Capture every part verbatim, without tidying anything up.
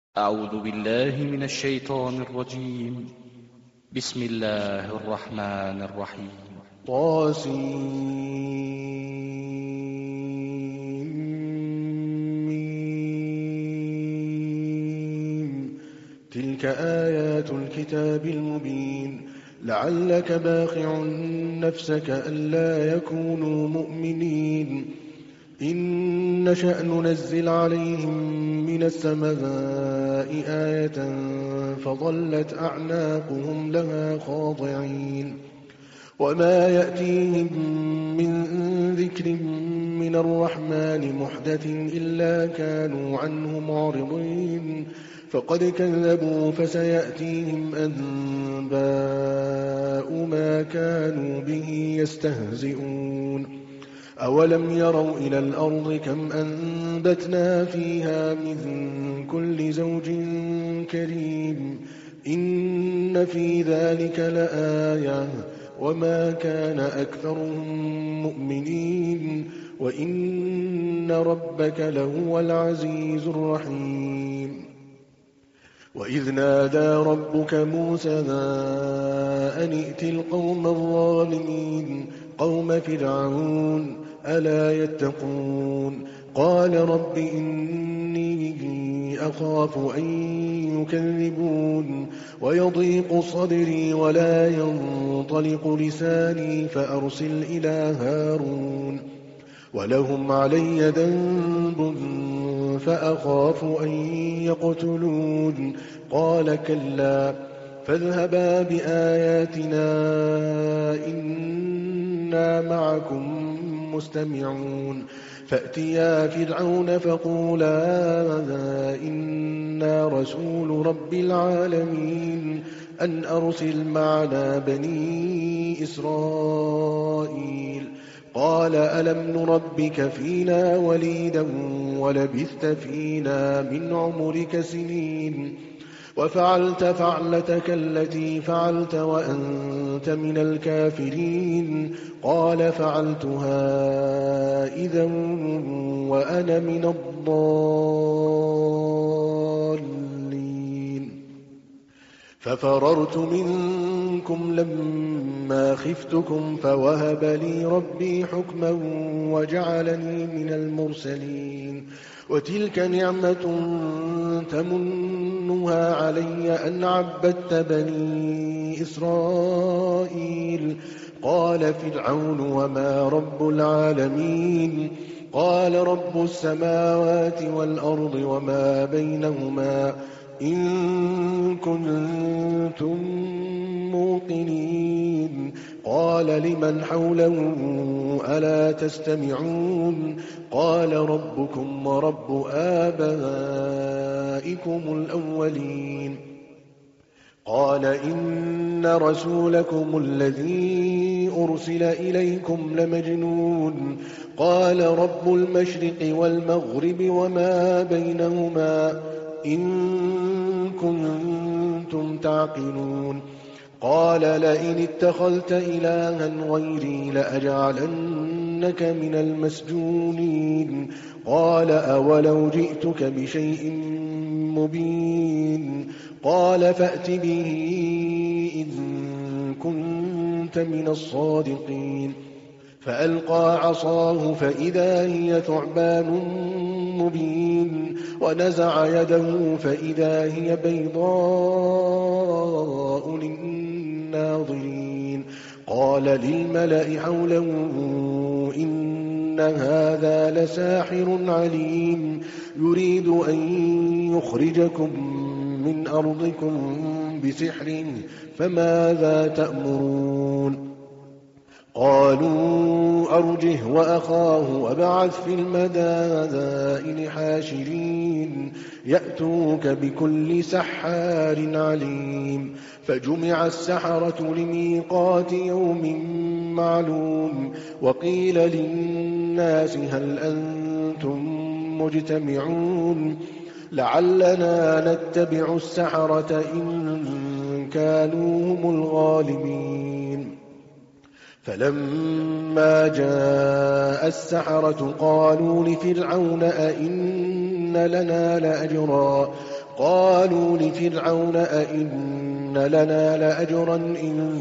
أعوذ بالله من الشيطان الرجيم. بسم الله الرحمن الرحيم. طاسيم. تلك آيات الكتاب المبين. لعلك باخع نفسك ألا يكونوا مؤمنين. إن نشأ ننزل عليهم من السماء آية فظلت أعناقهم لها خاضعين. وما يأتيهم من ذكر من الرحمن محدث إلا كانوا عنه معرضين. فقد كذبوا فسيأتيهم أنباء ما كانوا به يستهزئون. أولم يروا إلى الأرض كم أنبتنا فيها من كل زوج كريم. إن في ذلك لآية وما كان أكثرهم مؤمنين وإن ربك لهو العزيز الرحيم. وإذ نادى ربك موسى أن ائت القوم الظالمين قوم فرعون ألا يتقون. قال رب إني أخاف أن يكذبون ويضيق صدري ولا ينطلق لساني فأرسل إلى هارون ولهم علي ذنب فأخاف أن يقتلون. قال كلا فاذهبا بآياتنا إنا معكم مستمعون. فأتيا فرعون فقولا إنا رسول رب العالمين أن أرسل معنا بني إسرائيل. قال ألم نربك فينا وليدا ولبثت فينا من عمرك سنين وفعلت فعلتك التي فعلت وأنت من الكافرين. قال فعلتها إذا وأنا من الضالين. ففررت منكم لما خفتكم فوهب لي ربي حكما وجعلني من المرسلين. وتلك نعمة تمنها علي أن عبدت بني إسرائيل. قال فرعون وما رب العالمين. قال رب السماوات والأرض وما بينهما إن كنتم موقنين. قال لمن حوله ألا تستمعون. قال ربكم ورب آبائكم الأولين. قال إن رسولكم الذي أرسل إليكم لمجنون. قال رب المشرق والمغرب وما بينهما إن كنتم تعقلون. قال لئن اتخذت إلها غيري لأجعلنك من المسجونين. قال أولو جئتك بشيء مبين. قال فأت به إن كنت من الصادقين. فألقى عصاه فإذا هي ثعبان مبين ونزع يده فإذا هي بيضاء للناظرين. قال للملأ حوله إن هذا لساحر عليم يريد أن يخرجكم من أرضكم بسحر فماذا تأمرون. قالوا أرجه وأخاه وابعث في المدائن حاشرين يأتوك بكل سحار عليم. فجمع السحرة لميقات يوم معلوم. وقيل للناس هل أنتم مجتمعون لعلنا نتبع السحرة إن كانوا هم الغالبين. فلما جاء السحرة قالوا لفرعون أئن لنا لأجرا وقالوا لفرعون أئن لنا لأجرا إن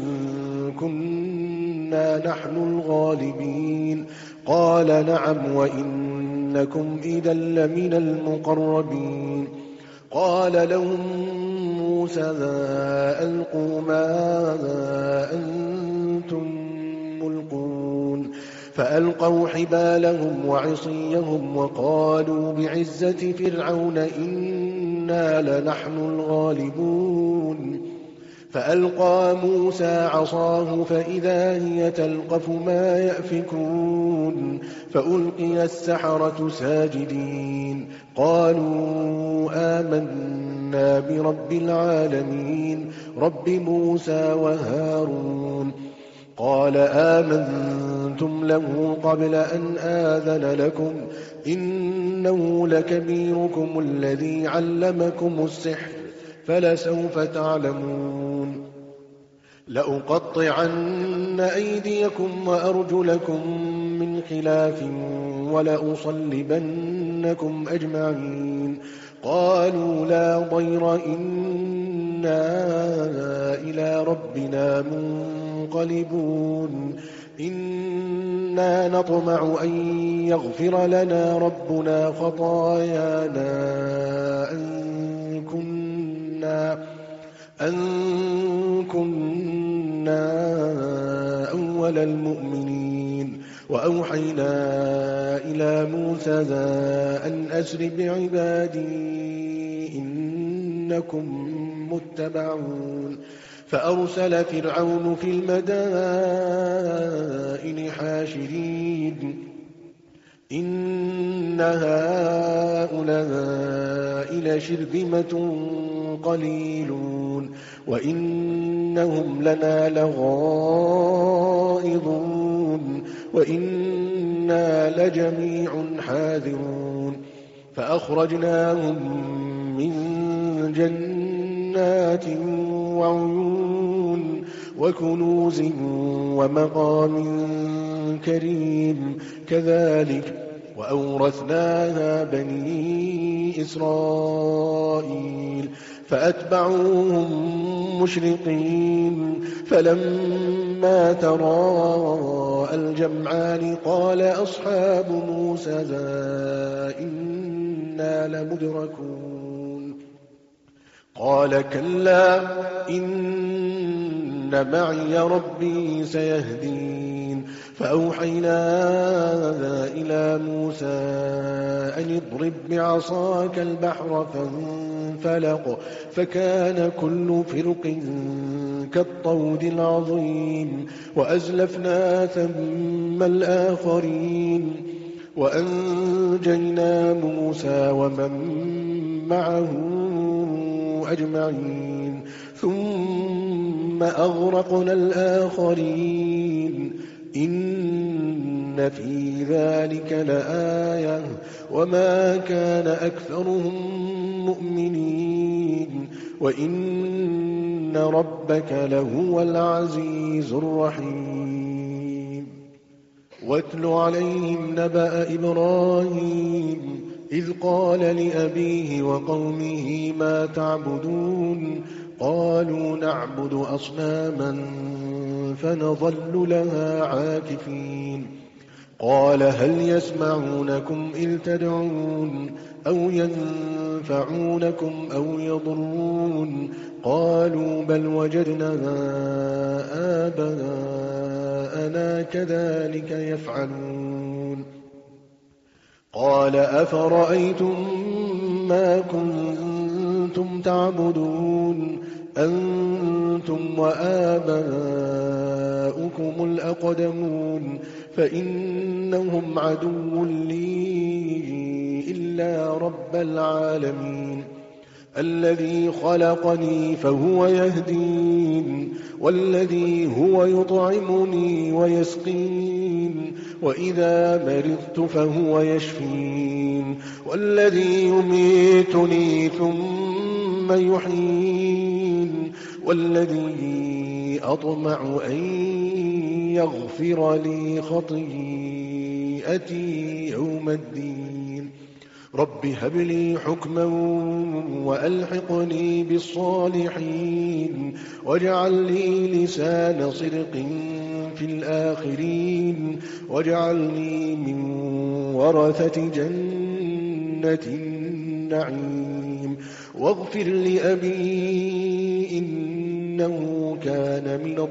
كنا نحن الغالبين قال نعم وإنكم إذا لمن المقربين قال لهم موسى ألقوا ما أنتم ملقون فألقوا حبالهم وعصيهم وقالوا بعزة فرعون إنا لنحن الغالبون فألقى موسى عصاه فإذا هي تلقف ما يأفكون فألقي السحرة ساجدين قالوا آمنا برب العالمين رب موسى وهارون قال آمنتم له قبل أن آذن لكم إنه لكبيركم الذي علمكم السحر فلسوف تعلمون لأقطعن أيديكم وأرجلكم من خلاف ولأصلبنكم أجمعين قالوا لا ضير إنا إلى ربنا منقلبون إنا نطمع أن يغفر لنا ربنا خطايانا أن كنا أن كنا أول المؤمنين وأوحينا إلى موسى أن أسر بعبادي إنكم متبعون فأرسل فرعون في المدائن حاشرين إن هؤلاء لشرذمة قليلون وإنهم لنا لغائظون وإنا لجميع حاذرون فأخرجناهم من جنات وعيون وكنوز ومقام كريم كذلك وأورثناها بني إسرائيل فأتبعوهم مشرقين فلما تراءى الجمعان قال أصحاب موسى إنا لمدركون قال كلا إن معي ربي سيهدين فأوحينا إلى موسى أن اضرب بعصاك البحر فانفلق فكان كل فرق كالطود العظيم وأزلفنا ثم الآخرين وأنجينا موسى ومن معه أجمعين ثم أغرقنا الآخرين إن في ذلك لآية وما كان أكثرهم مؤمنين وإن ربك لهو العزيز الرحيم واتل عليهم نبأ إبراهيم إذ قال لأبيه وقومه ما تعبدون قالوا نعبد أصناما فنظل لها عاكفين قال هل يسمعونكم إذ تدعون أو ينفعونكم أو يضرون قالوا بل وجدنا آباءنا كذلك يفعلون قال أفرأيتم ما كنتم تعبدون أنتم وآباؤكم الأقدمون فإنهم عدو لي إلا رب العالمين الذي خلقني فهو يهدين والذي هو يطعمني ويسقين وإذا مرضت فهو يشفين والذي يميتني ثم يحيين والذي أطمع أن يغفر لي خطيئتي يوم الدين رب هب لي حكما وألحقني بالصالحين واجعل لي لسان صدق في الآخرين واجعلني من ورثة جنة النعيم واغفر لأبي إنه كان من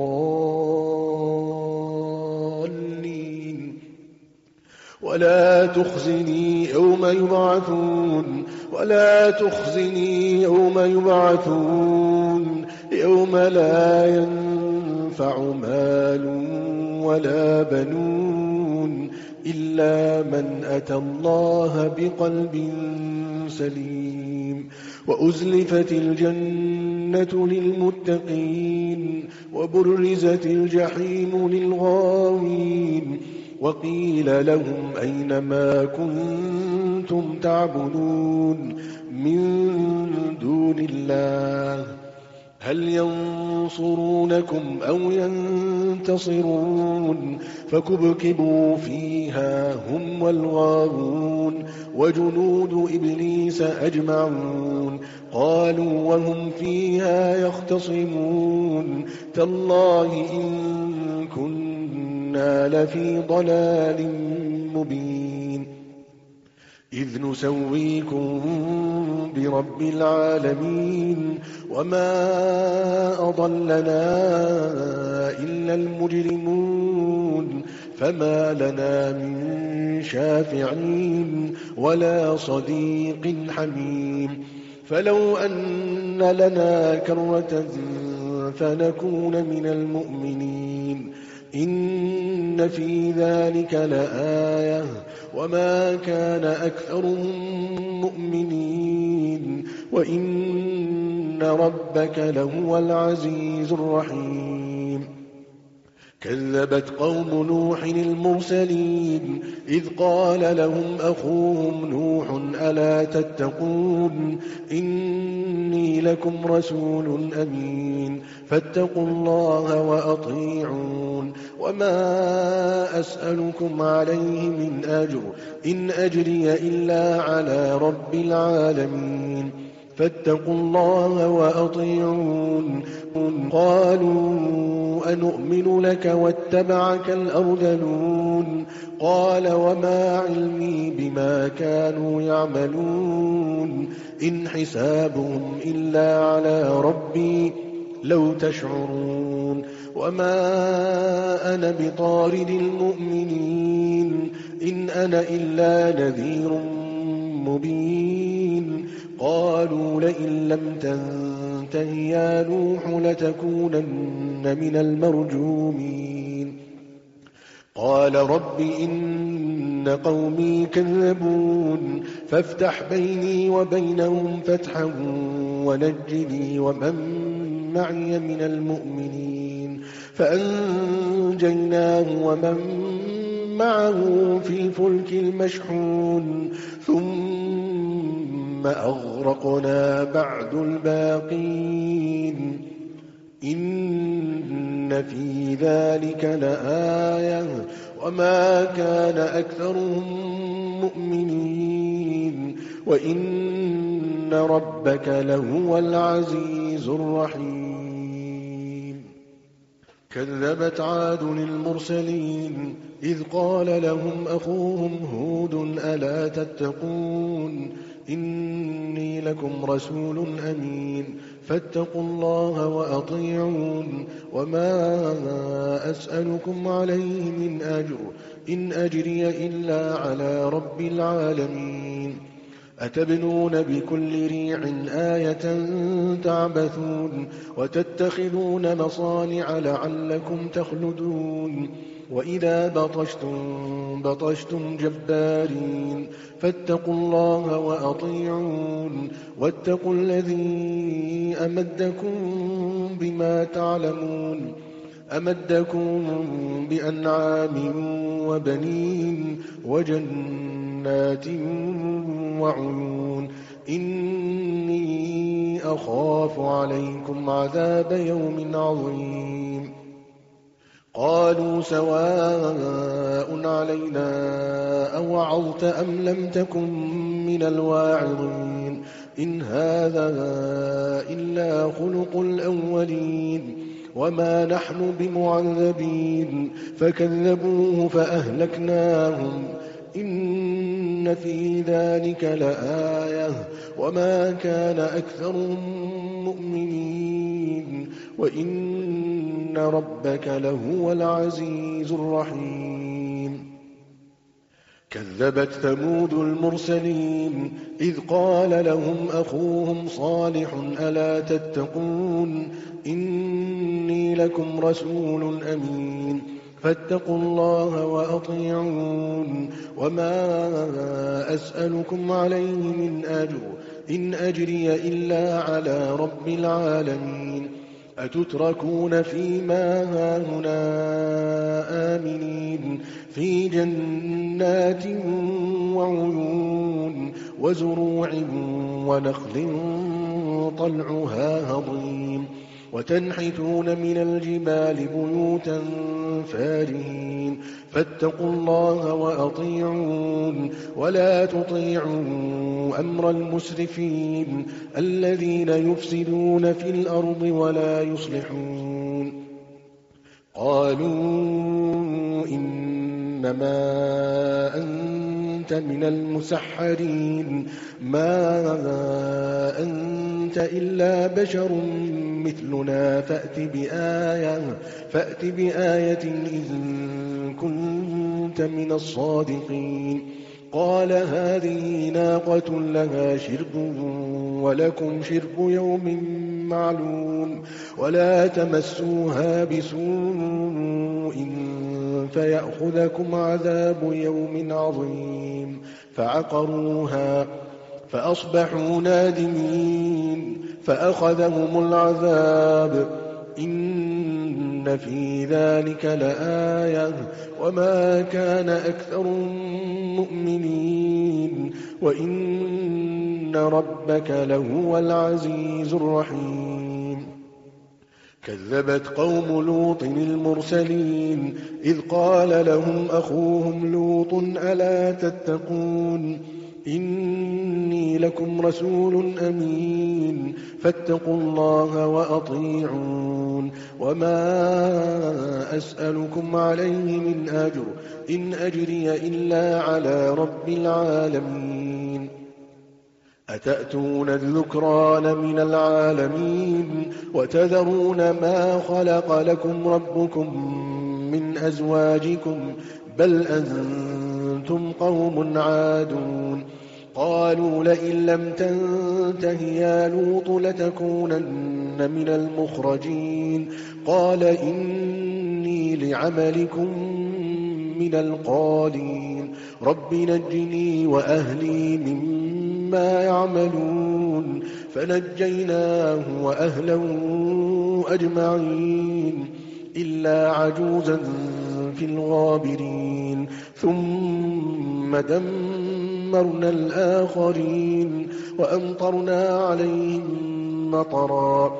الضالين ولا تخزني يوم يبعثون ولا تخزني يوم يبعثون يوم لا ينفع مال ولا بنون إلا من أتى الله بقلب سليم وأزلفت الجنة للمتقين وبرزت الجحيم للغاوين وقيل لهم أين ما كنتم تعبدون من دون الله هل ينصرونكم أو ينتصرون فكبكبوا فيها هم والغاوون وجنود إبليس أجمعون قالوا وهم فيها يختصمون تالله إن كنا لفي ضلال مبين إذ نسويكم برب العالمين وما أضلنا إلا المجرمون فما لنا من شافعين ولا صديق حميم فلو أن لنا كرة فنكون من المؤمنين إن في ذلك لآية وما كان أكثرهم مؤمنين وإن ربك لهو العزيز الرحيم كذبت قوم نوح المرسلين إذ قال لهم أخوهم نوح ألا تتقون إني لكم رسول أمين فاتقوا الله وأطيعون وما أسألكم عليه من أجر إن أجري إلا على رب العالمين فاتقوا الله وأطيعون قالوا أنؤمن لك واتبعك الأرذلون قال وما علمي بما كانوا يعملون إن حسابهم إلا على ربي لو تشعرون وما أنا بطارد المؤمنين إن أنا إلا نذير مبين قالوا لئن لم تنته يا نوح لتكونن من المرجومين قال رب إن قومي كذبون فافتح بيني وبينهم فتحا ونجني ومن معي من المؤمنين فأنجيناه ومن معه في الفلك المشحون ثم أغرقنا بعد الباقين إن في ذلك لآية وما كان أكثرهم مؤمنين وإن ربك لهو العزيز الرحيم كذبت عاد المرسلين إذ قال لهم أخوهم هود ألا تتقون إني لكم رسول أمين فاتقوا الله وأطيعون وما أسألكم عليه من أجر إن أجري إلا على رب العالمين أتبنون بكل ريع آية تعبثون وتتخذون مصانع لعلكم تخلدون وإذا بطشتم بطشتم جبارين فاتقوا الله وأطيعون واتقوا الذي أمدكم بما تعلمون أمدكم بأنعام وبنين وجنات وعيون إني أخاف عليكم عذاب يوم عظيم قالوا سواء علينا أوعظت أم لم تكن من الواعظين إن هذا إلا خلق الأولين وما نحن بمعذبين فكذبوه فأهلكناهم إن في ذلك لآية وما كان أكثرهم مؤمنين وإن ربك لهو العزيز الرحيم كذبت ثمود المرسلين إذ قال لهم أخوهم صالح ألا تتقون إني لكم رسول أمين فاتقوا الله وأطيعون وما أسألكم عليه من أجر إن أجري إلا على رب العالمين أتتركون فيما هاهنا آمنين في جنات وعيون وزروع ونخل طلعها هضيم وتنحتون من الجبال بيوتا فارهين فاتقوا الله وأطيعون ولا تطيعوا أمر المسرفين الذين يفسدون في الأرض ولا يصلحون قالوا إنما أنت من المسحرين ما أنت إلا بشر مثلنا فأت بآية, فأت بآية إن كنت من الصادقين قال هذه ناقة لها شرب ولكم شرب يوم معلوم ولا تمسوها بسوء فيأخذكم عذاب يوم عظيم فعقروها فأصبحوا نادمين فأخذهم العذاب إن في ذلك لآية وما كان أكثرهم مؤمنين وإن ربك لهو العزيز الرحيم كذبت قوم لوط المرسلين إذ قال لهم أخوهم لوط ألا تتقون إني لكم رسول أمين فاتقوا الله وأطيعون وما أسألكم عليه من أجر إن أجري إلا على رب العالمين أتأتون الذكران من العالمين وتذرون ما خلق لكم ربكم من أزواجكم بل أنتم قوم عادون قالوا لئن لم تنته يا لوط لتكونن من المخرجين قال إني لعملكم من القالين رب نجني وأهلي مما يعملون فنجيناه وأهله أجمعين إلا عجوزا في الغابرين ثم دمرنا الآخرين وأمطرنا عليهم مطرا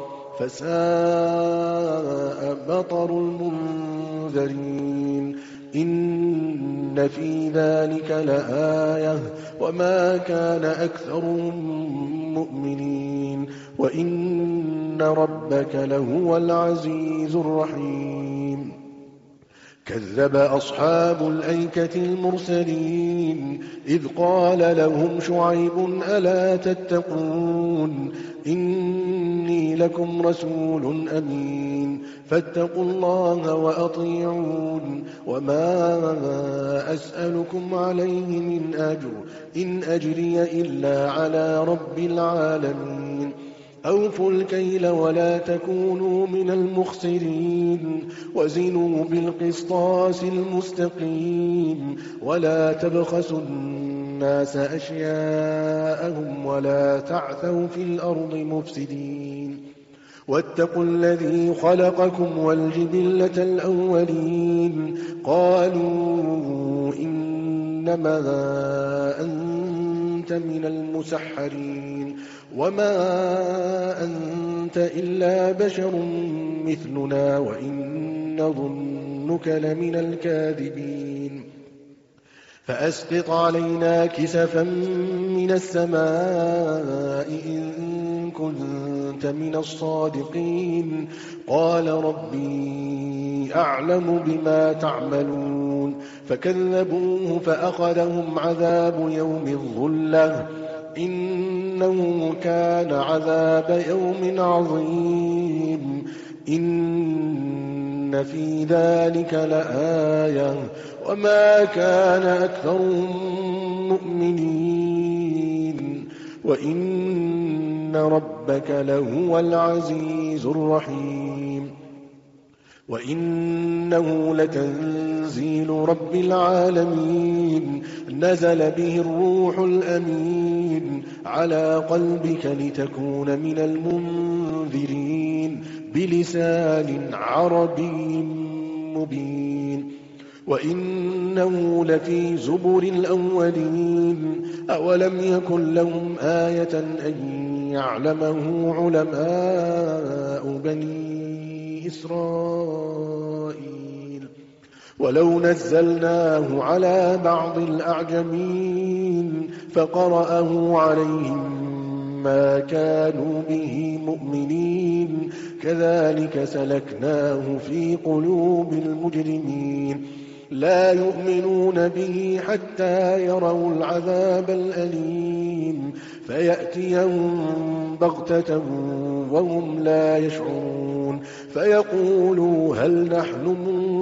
فساء مطر المنذرين إن في ذلك لآية وما كان أكثرهم مؤمنين وإن ربك لهو العزيز الرحيم كذب أصحاب الأيكة المرسلين إذ قال لهم شعيب ألا تتقون إني لكم رسول أمين فاتقوا الله وأطيعون وما أسألكم عليه من أجر إن أجري إلا على رب العالمين أوفوا الكيل ولا تكونوا من المخسرين وزنوا بالقسطاس المستقيم ولا تبخسوا الناس أشياءهم ولا تعثوا في الأرض مفسدين واتقوا الذي خلقكم والجبلة الأولين قالوا إنما أنت من المسحرين وما أنت إلا بشر مثلنا وإن نظنك لمن الكاذبين فأسقط علينا كسفا من السماء إن كنت من الصادقين. قال ربي أعلم بما تعملون. فكذبوه فأخذهم عذاب يوم الظلة إنه كان عذاب يوم عظيم. إن في ذلك لآية وما كان أكثرهم مؤمنين وإن ربك لهو العزيز الرحيم. وإنه لتنزيل رب العالمين نزل به الروح الأمين على قلبك لتكون من المنذرين بلسان عربي مبين. وإنه لفي زبر الأولين أولم يكن لهم آية أن يعلمه علماء بني إسرائيل. ولو نزلناه على بعض الأعجمين فقرأه عليهم ما كانوا به مؤمنين كذلك سلكناه في قلوب المجرمين. لا يؤمنون به حتى يروا العذاب الأليم فيأتيهم بغتة وهم لا يشعرون فيقولوا هل نحن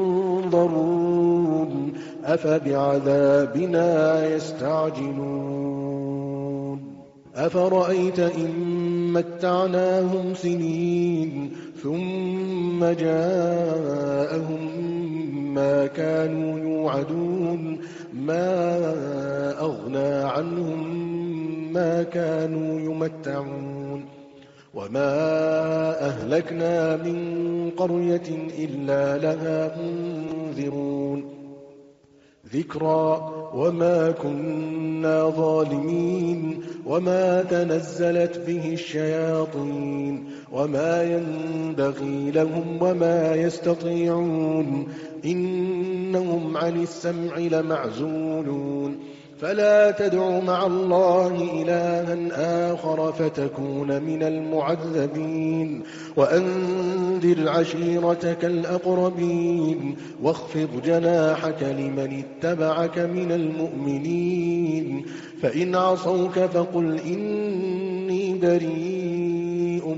منظرون أفبعذابنا يستعجلون. أفرأيت إن متعناهم سنين ثم جاءهم ما كانوا يوعدون ما أغنى عنهم ما كانوا يمتعون. وما أهلكنا من قرية إلا لها منذرون ذكرى وما كنا ظالمين. وما تنزلت به الشياطين وما ينبغي لهم وما يستطيعون إنهم عن السمع لمعزولون. فلا تدع مع الله إلها آخر فتكون من المعذبين. وأنذر عشيرتك الأقربين واخفض جناحك لمن اتبعك من المؤمنين. فإن عصوك فقل إني بريء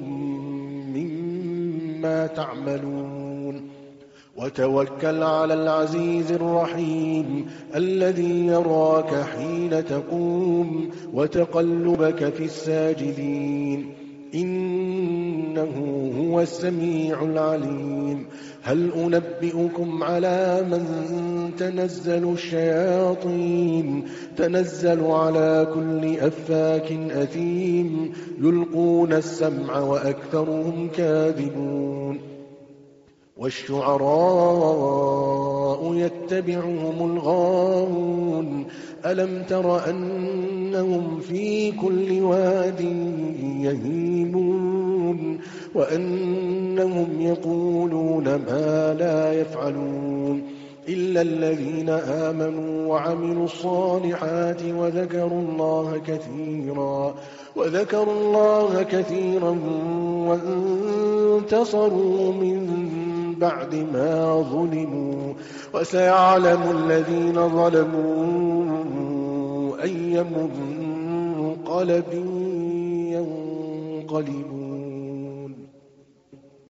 مما تعملون. وتوكل على العزيز الرحيم الذي يراك حين تقوم وتقلبك في الساجدين إنه هو السميع العليم. هل أنبئكم على من تنزل الشياطين تنزل على كل أفاك أثيم يلقون السمع وأكثرهم كاذبون. والشعراء يتبعهم الغاوون ألم تر أنهم في كل واد يهيمون وأنهم يقولون ما لا يفعلون إلا الذين آمنوا وعملوا الصالحات وذكروا الله كثيرا وذكروا الله كثيرا وانتصروا من بعد ما ظلموا وسيعلم الذين ظلموا أي منقلب ينقلبون.